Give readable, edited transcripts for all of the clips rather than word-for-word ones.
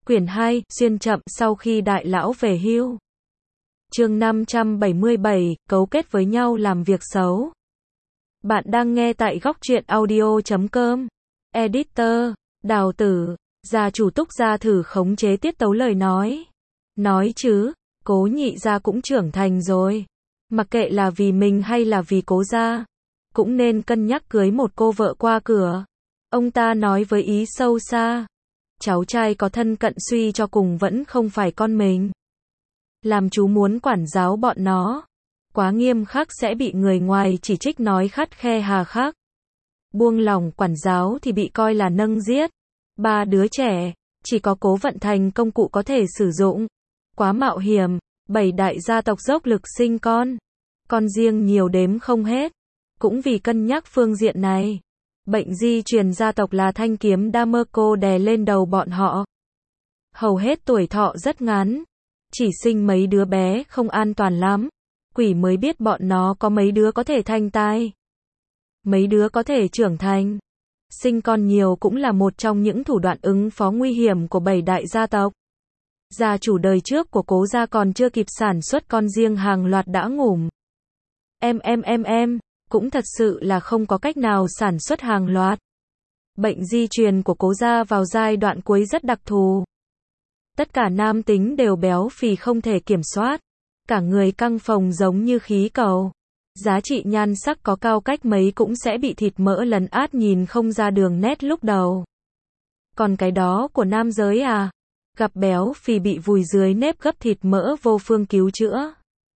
Quyển 2, xuyên chậm sau khi đại lão về hưu. Chương 577, cấu kết với nhau làm việc xấu. Bạn đang nghe tại góc truyện audio.com. Editor, Đào Tử, gia chủ Túc gia thử khống chế tiết tấu lời nói. Nói chứ, Cố Nhị gia cũng trưởng thành rồi. Mặc kệ là vì mình hay là vì Cố gia, cũng nên cân nhắc cưới một cô vợ qua cửa. Ông ta nói với ý sâu xa. Cháu trai có thân cận suy cho cùng vẫn không phải con mình. Làm chú muốn quản giáo bọn nó. Quá nghiêm khắc sẽ bị người ngoài chỉ trích nói khắt khe hà khắc. Buông lỏng quản giáo thì bị coi là nâng giết. 3 đứa trẻ, chỉ có Cố Vận thành công cụ có thể sử dụng. Quá mạo hiểm, 7 đại gia tộc dốc lực sinh con riêng nhiều đếm không hết. Cũng vì cân nhắc phương diện này, bệnh di truyền gia tộc là thanh kiếm Damoco đè lên đầu bọn họ. Hầu hết tuổi thọ rất ngắn, chỉ sinh mấy đứa bé không an toàn lắm. Quỷ mới biết bọn nó có mấy đứa có thể thành tai, mấy đứa có thể trưởng thành. Sinh con nhiều cũng là một trong những thủ đoạn ứng phó nguy hiểm của 7 đại gia tộc. Gia chủ đời trước của Cố gia còn chưa kịp sản xuất con riêng hàng loạt đã ngủm. Cũng thật sự là không có cách nào sản xuất hàng loạt. Bệnh di truyền của Cố gia vào giai đoạn cuối rất đặc thù. Tất cả nam tính đều béo phì không thể kiểm soát. Cả người căng phồng giống như khí cầu. Giá trị nhan sắc có cao cách mấy cũng sẽ bị thịt mỡ lấn át nhìn không ra đường nét lúc đầu. Còn cái đó của nam giới à? Gặp béo phì bị vùi dưới nếp gấp thịt mỡ vô phương cứu chữa.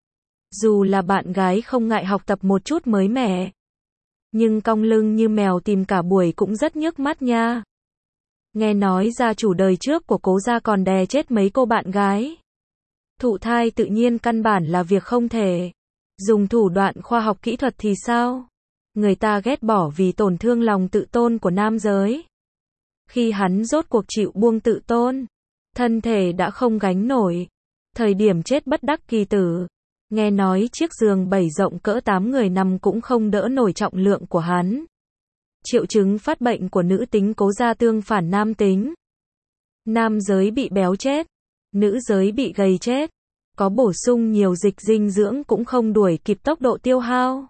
Dù là bạn gái không ngại học tập một chút mới mẻ. Nhưng cong lưng như mèo tìm cả buổi cũng rất nhức mắt nha. Nghe nói gia chủ đời trước của Cố gia còn đè chết mấy cô bạn gái. Thụ thai tự nhiên căn bản là việc không thể. Dùng thủ đoạn khoa học kỹ thuật thì sao? Người ta ghét bỏ vì tổn thương lòng tự tôn của nam giới. Khi hắn rốt cuộc chịu buông tự tôn, thân thể đã không gánh nổi. Thời điểm chết bất đắc kỳ tử. Nghe nói chiếc giường 7 rộng cỡ 8 người nằm cũng không đỡ nổi trọng lượng của hắn. Triệu chứng phát bệnh của nữ tính Cố gia tương phản nam tính. Nam giới bị béo chết, nữ giới bị gầy chết. Có bổ sung nhiều dịch dinh dưỡng cũng không đuổi kịp tốc độ tiêu hao.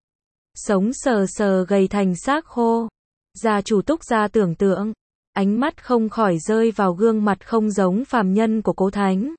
Sống sờ sờ gầy thành xác khô. Gia chủ Túc gia tưởng tượng, ánh mắt không khỏi rơi vào gương mặt không giống phàm nhân của Cố Thánh.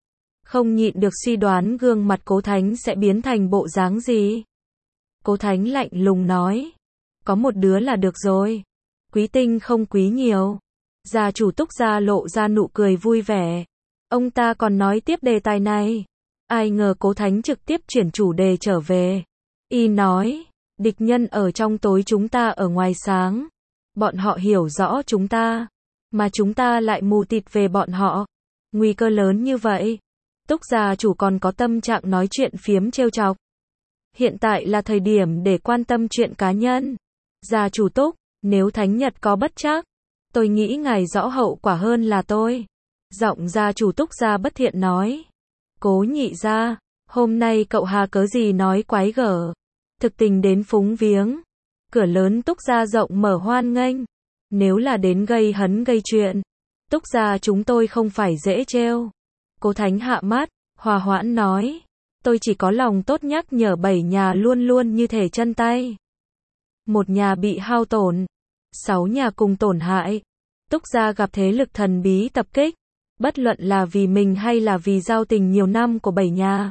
Không nhịn được suy đoán gương mặt Cố Thánh sẽ biến thành bộ dáng gì. Cố Thánh lạnh lùng nói. Có một đứa là được rồi. Quý tinh không quý nhiều. Gia chủ Túc gia lộ ra nụ cười vui vẻ. Ông ta còn nói tiếp đề tài này. Ai ngờ Cố Thánh trực tiếp chuyển chủ đề trở về. Y nói, địch nhân ở trong tối chúng ta ở ngoài sáng. Bọn họ hiểu rõ chúng ta, mà chúng ta lại mù tịt về bọn họ. Nguy cơ lớn như vậy. Túc gia chủ còn có tâm trạng nói chuyện phiếm trêu chọc. Hiện tại là thời điểm để quan tâm chuyện cá nhân. Gia chủ Túc, nếu Thánh Nhật có bất trắc, tôi nghĩ ngài rõ hậu quả hơn là tôi. Giọng gia chủ Túc gia bất thiện nói. Cố Nhị gia, hôm nay cậu hà cớ gì nói quái gở. Thực tình đến phúng viếng. Cửa lớn Túc gia rộng mở hoan nghênh. Nếu là đến gây hấn gây chuyện, Túc gia chúng tôi không phải dễ trêu. Cố Thánh hạ mắt, hòa hoãn nói. Tôi chỉ có lòng tốt nhắc nhở 7 nhà luôn luôn như thể chân tay. Một nhà bị hao tổn, 6 nhà cùng tổn hại. Túc gia gặp thế lực thần bí tập kích. Bất luận là vì mình hay là vì giao tình nhiều năm của 7 nhà.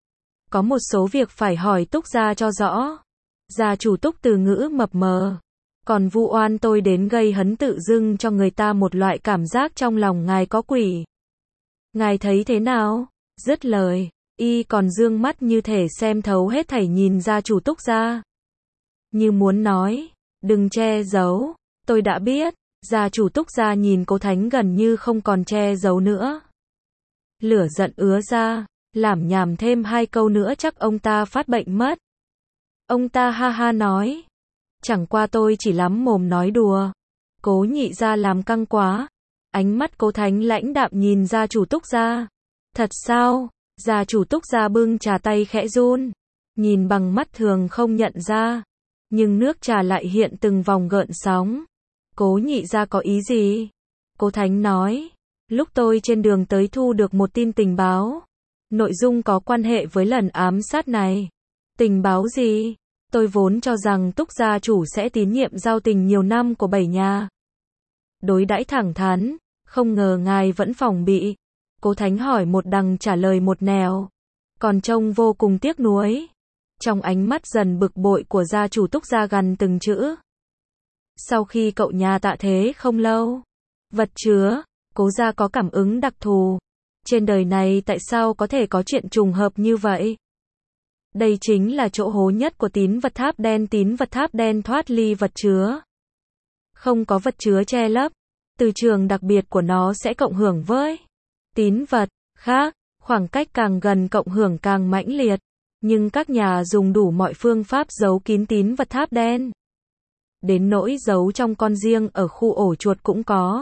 Có một số việc phải hỏi Túc gia cho rõ. Gia chủ Túc từ ngữ mập mờ. Còn vu oan tôi đến gây hấn tự dưng cho người ta một loại cảm giác trong lòng ngài có quỷ. Ngài thấy thế nào? Dứt lời, y còn dương mắt như thể xem thấu hết thảy nhìn gia chủ Túc gia. Như muốn nói, đừng che giấu, tôi đã biết. Gia chủ Túc gia nhìn Cố Thánh gần như không còn che giấu nữa. Lửa giận ứa ra, lảm nhảm thêm 2 câu nữa chắc ông ta phát bệnh mất. Ông ta ha ha nói. Chẳng qua tôi chỉ lắm mồm nói đùa. Cố Nhị gia làm căng quá. Ánh mắt Cố Thánh lãnh đạm nhìn gia chủ Túc gia. Thật sao? Gia chủ Túc gia bưng trà tay khẽ run. Nhìn bằng mắt thường không nhận ra. Nhưng nước trà lại hiện từng vòng gợn sóng. Cố Nhị gia có ý gì? Cố Thánh nói. Lúc tôi trên đường tới thu được một tin tình báo. Nội dung có quan hệ với lần ám sát này. Tình báo gì? Tôi vốn cho rằng Túc gia chủ sẽ tín nhiệm giao tình nhiều năm của 7 nhà. Đối đãi thẳng thắn, không ngờ ngài vẫn phòng bị. Cố Thánh hỏi một đằng trả lời một nẻo. Còn trông vô cùng tiếc nuối. Trong ánh mắt dần bực bội của gia chủ Túc gia gằn từng chữ. Sau khi cậu nhà tạ thế không lâu, vật chứa, Cố gia có cảm ứng đặc thù. Trên đời này tại sao có thể có chuyện trùng hợp như vậy? Đây chính là chỗ hố nhất của tín vật tháp đen. Tín vật tháp đen thoát ly vật chứa. Không có vật chứa che lấp. Từ trường đặc biệt của nó sẽ cộng hưởng với tín vật khác. Khoảng cách càng gần cộng hưởng càng mãnh liệt. Nhưng các nhà dùng đủ mọi phương pháp giấu kín tín vật tháp đen. Đến nỗi giấu trong con riêng ở khu ổ chuột cũng có.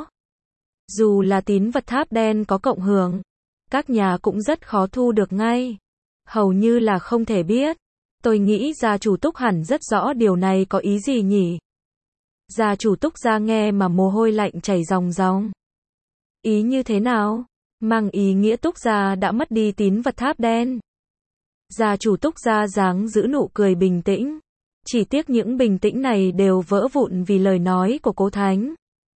Dù là tín vật tháp đen có cộng hưởng, các nhà cũng rất khó thu được ngay. Hầu như là không thể biết. Tôi nghĩ gia chủ Túc hẳn rất rõ điều này có ý gì nhỉ? Gia chủ Túc gia nghe mà mồ hôi lạnh chảy ròng ròng. Ý như thế nào? Mang ý nghĩa Túc gia đã mất đi tín vật tháp đen. Gia chủ Túc gia dáng giữ nụ cười bình tĩnh. Chỉ tiếc những bình tĩnh này đều vỡ vụn vì lời nói của Cố Thánh.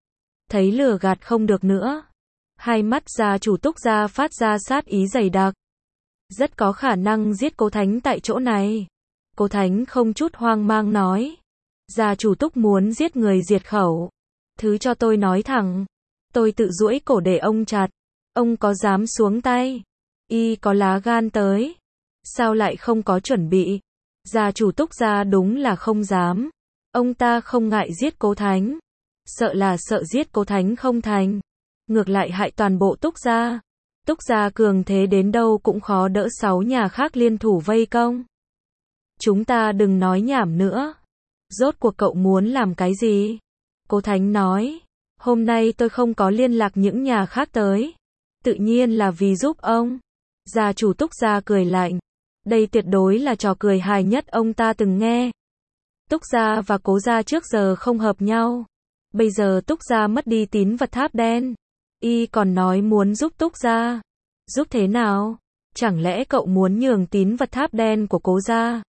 Thấy lừa gạt không được nữa. Hai mắt gia chủ Túc gia phát ra sát ý dày đặc. Rất có khả năng giết Cố Thánh tại chỗ này. Cố Thánh không chút hoang mang nói. Gia chủ Túc muốn giết người diệt khẩu. Thứ cho tôi nói thẳng. Tôi tự duỗi cổ để ông chặt. Ông có dám xuống tay? Y có lá gan tới. Sao lại không có chuẩn bị? Gia chủ Túc gia đúng là không dám. Ông ta không ngại giết Cố Thánh. Sợ là sợ giết Cố Thánh không thành. Ngược lại hại toàn bộ Túc gia. Túc gia cường thế đến đâu cũng khó đỡ 6 nhà khác liên thủ vây công. Chúng ta đừng nói nhảm nữa. Rốt cuộc cậu muốn làm cái gì? Cố Thánh nói. Hôm nay tôi không có liên lạc những nhà khác tới. Tự nhiên là vì giúp ông. Gia chủ Túc gia cười lạnh. Đây tuyệt đối là trò cười hài nhất ông ta từng nghe. Túc gia và Cố gia trước giờ không hợp nhau. Bây giờ Túc gia mất đi tín vật tháp đen. Y còn nói muốn giúp Túc gia. Giúp thế nào? Chẳng lẽ cậu muốn nhường tín vật tháp đen của Cố gia?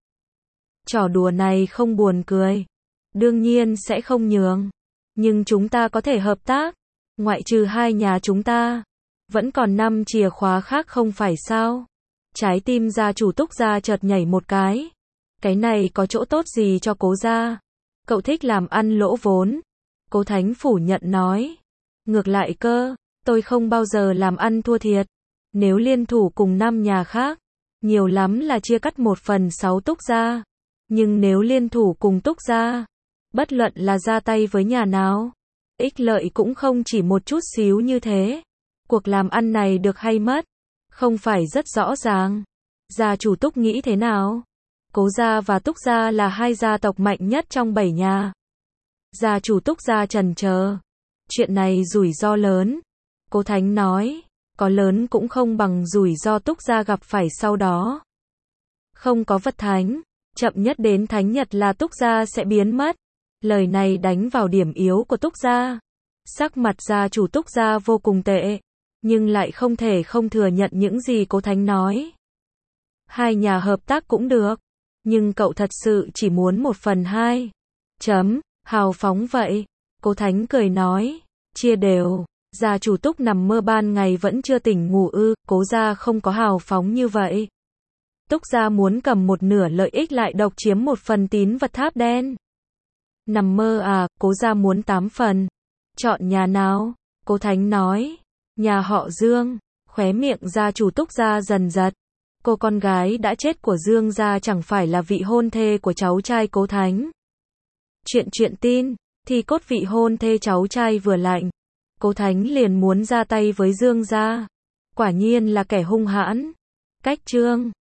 Trò đùa này không buồn cười. Đương nhiên sẽ không nhường. Nhưng chúng ta có thể hợp tác. Ngoại trừ hai nhà chúng ta. Vẫn còn 5 chìa khóa khác không phải sao? Trái tim gia chủ Túc gia chợt nhảy một cái. Cái này có chỗ tốt gì cho Cố gia? Cậu thích làm ăn lỗ vốn. Cố Thánh phủ nhận nói. Ngược lại cơ, tôi không bao giờ làm ăn thua thiệt. Nếu liên thủ cùng 5 nhà khác, nhiều lắm là chia cắt 1/6 Túc gia. Nhưng nếu liên thủ cùng Túc gia, bất luận là ra tay với nhà nào, ích lợi cũng không chỉ một chút xíu như thế. Cuộc làm ăn này được hay mất, không phải rất rõ ràng. Gia chủ Túc nghĩ thế nào? Cố gia và Túc gia là hai gia tộc mạnh nhất trong 7 nhà. Gia chủ Túc gia chần chờ. Chuyện này rủi ro lớn. Cố Thánh nói. Có lớn cũng không bằng rủi ro Túc gia gặp phải sau đó. Không có vật thánh. Chậm nhất đến thánh nhật là Túc gia sẽ biến mất. Lời này đánh vào điểm yếu của Túc gia. Sắc mặt gia chủ Túc gia vô cùng tệ. Nhưng lại không thể không thừa nhận những gì Cố Thánh nói. Hai nhà hợp tác cũng được. Nhưng cậu thật sự chỉ muốn 1/2. Hào phóng vậy. Cố Thánh cười nói. Chia đều. Gia chủ Túc nằm mơ ban ngày vẫn chưa tỉnh ngủ ư? Cố gia không có hào phóng như vậy. Túc gia muốn cầm 1/2 lợi ích lại độc chiếm 1/phần tín vật tháp đen. Nằm mơ à? Cố gia muốn 8 phần. Chọn nhà nào? Cố Thánh nói. Nhà họ Dương. Khóe miệng gia chủ Túc gia dần giật. Cô con gái đã chết của Dương gia chẳng phải là vị hôn thê của cháu trai Cố Thánh. Chuyện tin, thì cốt vị hôn thê cháu trai vừa lạnh. Cố Thánh liền muốn ra tay với Dương gia. Quả nhiên là kẻ hung hãn. Cách chương